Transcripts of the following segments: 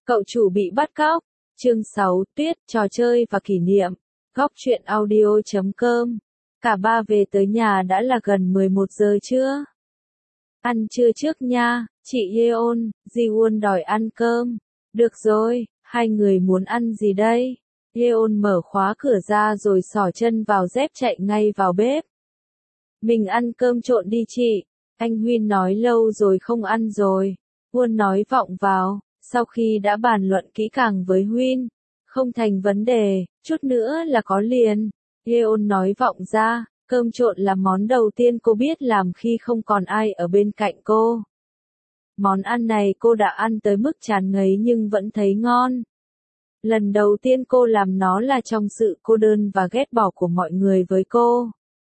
Cậu chủ bị bắt cóc. Chương 6, Tuyết, trò chơi và kỷ niệm. Góc truyện audio.com. Cả ba về tới nhà đã là gần 11 giờ trưa. Ăn trưa trước nha, chị Yeon, Ji-won đòi ăn cơm. Được rồi, hai người muốn ăn gì đây? Yeon mở khóa cửa ra rồi xỏ chân vào dép chạy ngay vào bếp. Mình ăn cơm trộn đi chị. Anh Huyên nói lâu rồi không ăn rồi. Won nói vọng vào. Sau khi đã bàn luận kỹ càng với Huyên, không thành vấn đề, chút nữa là có liền. Yeon nói vọng ra, cơm trộn là món đầu tiên cô biết làm khi không còn ai ở bên cạnh cô. Món ăn này cô đã ăn tới mức chán ngấy nhưng vẫn thấy ngon. Lần đầu tiên cô làm nó là trong sự cô đơn và ghét bỏ của mọi người với cô.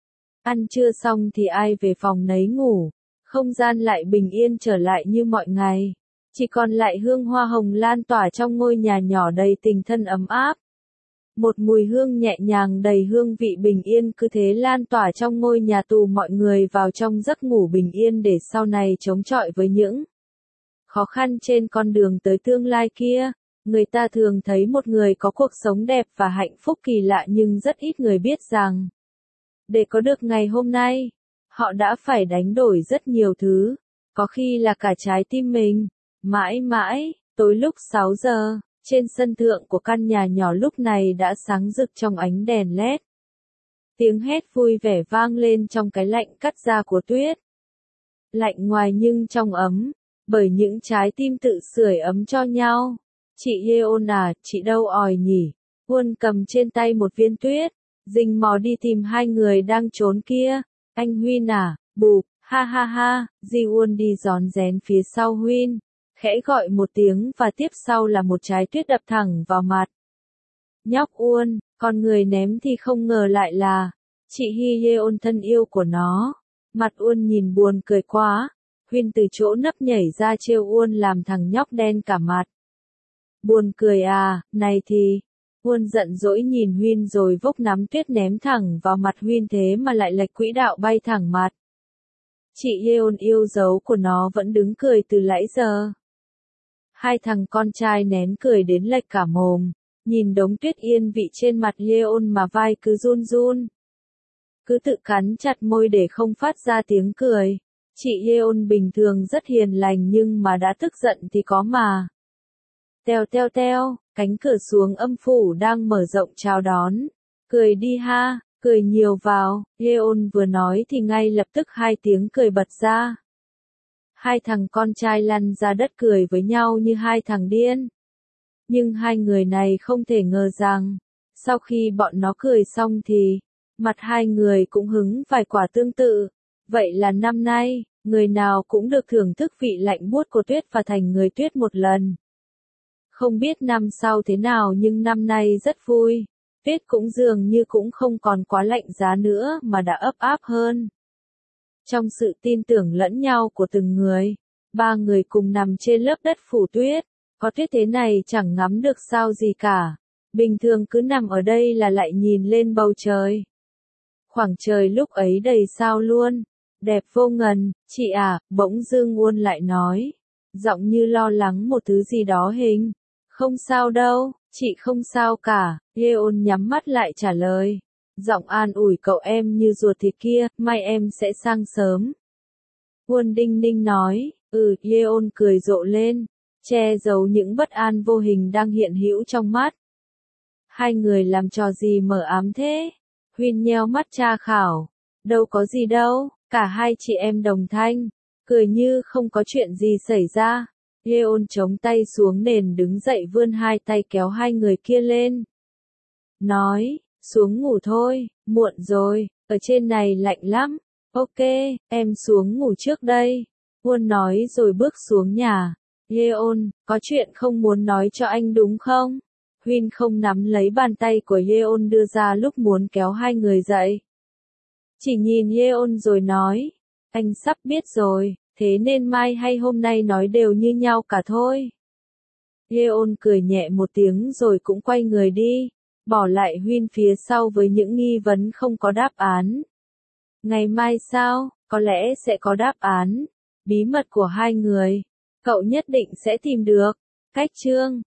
Ăn trưa xong thì ai về phòng nấy ngủ, không gian lại bình yên trở lại như mọi ngày. Chỉ còn lại hương hoa hồng lan tỏa trong ngôi nhà nhỏ đầy tình thân ấm áp. Một mùi hương nhẹ nhàng đầy hương vị bình yên cứ thế lan tỏa trong ngôi nhà tù mọi người vào trong giấc ngủ bình yên để sau này chống chọi với những khó khăn trên con đường tới tương lai kia. Người ta thường thấy một người có cuộc sống đẹp và hạnh phúc kỳ lạ nhưng rất ít người biết rằng, để có được ngày hôm nay, họ đã phải đánh đổi rất nhiều thứ, có khi là cả trái tim mình. Mãi mãi, tối lúc 6 giờ, trên sân thượng của căn nhà nhỏ lúc này đã sáng rực trong ánh đèn led. Tiếng hét vui vẻ vang lên trong cái lạnh cắt da của Tuyết. Lạnh ngoài nhưng trong ấm, bởi những trái tim tự sưởi ấm cho nhau. Chị Yeon à, chị đâu ỏi nhỉ? Won cầm trên tay một viên tuyết, rình mò đi tìm hai người đang trốn kia. Anh Huyên à, bụp, ha ha ha, Ji-won đi rón rén phía sau Huyên. Khẽ gọi một tiếng và tiếp sau là một trái tuyết đập thẳng vào mặt. Nhóc Won, con người ném thì không ngờ lại là chị Hyeon thân yêu của nó. Mặt Won nhìn buồn cười quá. Huyên từ chỗ nấp nhảy ra trêu Won làm thằng nhóc đen cả mặt. Buồn cười à, này thì. Won giận dỗi nhìn Huyên rồi vốc nắm tuyết ném thẳng vào mặt Huyên thế mà lại lệch quỹ đạo bay thẳng mặt. Chị Yeon yêu dấu của nó vẫn đứng cười từ nãy giờ. Hai thằng con trai nén cười đến lệch cả mồm, nhìn đống tuyết yên vị trên mặt Yeon mà vai cứ run run. Cứ tự cắn chặt môi để không phát ra tiếng cười. Chị Yeon bình thường rất hiền lành nhưng mà đã tức giận thì có mà. Teo teo teo, cánh cửa xuống âm phủ đang mở rộng chào đón. Cười đi ha, cười nhiều vào. Yeon vừa nói thì ngay lập tức hai tiếng cười bật ra. Hai thằng con trai lăn ra đất cười với nhau như hai thằng điên. Nhưng hai người này không thể ngờ rằng, sau khi bọn nó cười xong thì, mặt hai người cũng hứng vài quả tương tự. Vậy là năm nay, người nào cũng được thưởng thức vị lạnh buốt của tuyết và thành người tuyết một lần. Không biết năm sau thế nào nhưng năm nay rất vui. Tuyết cũng dường như cũng không còn quá lạnh giá nữa mà đã ấm áp hơn. Trong sự tin tưởng lẫn nhau của từng người, ba người cùng nằm trên lớp đất phủ tuyết. Có tuyết thế này chẳng ngắm được sao gì cả. Bình thường cứ nằm ở đây là lại nhìn lên bầu trời. Khoảng trời lúc ấy đầy sao luôn. Đẹp vô ngần, chị à, bỗng dưng Won lại nói. Giọng như lo lắng một thứ gì đó hình. Không sao đâu, chị không sao cả. Yeon nhắm mắt lại trả lời. Giọng an ủi cậu em như ruột thịt kia, mai em sẽ sang sớm. Won đinh ninh nói, Yeon cười rộ lên, che giấu những bất an vô hình đang hiện hữu trong mắt. Hai người làm trò gì mờ ám thế? Huyên nheo mắt tra khảo. Đâu có gì đâu, cả hai chị em đồng thanh, cười như không có chuyện gì xảy ra. Yeon chống tay xuống nền đứng dậy vươn hai tay kéo hai người kia lên. Nói, xuống ngủ thôi, muộn rồi, ở trên này lạnh lắm. Ok, em xuống ngủ trước đây. Won nói rồi bước xuống nhà. Yeon, có chuyện không muốn nói cho anh đúng không? Huyên không nắm lấy bàn tay của Yeon đưa ra lúc muốn kéo hai người dậy. Chỉ nhìn Yeon rồi nói, anh sắp biết rồi, thế nên mai hay hôm nay nói đều như nhau cả thôi. Yeon cười nhẹ một tiếng rồi cũng quay người đi, bỏ lại Huyên phía sau với những nghi vấn không có đáp án. Ngày mai sao, có lẽ sẽ có đáp án. Bí mật của hai người, cậu nhất định sẽ tìm được. Cách chương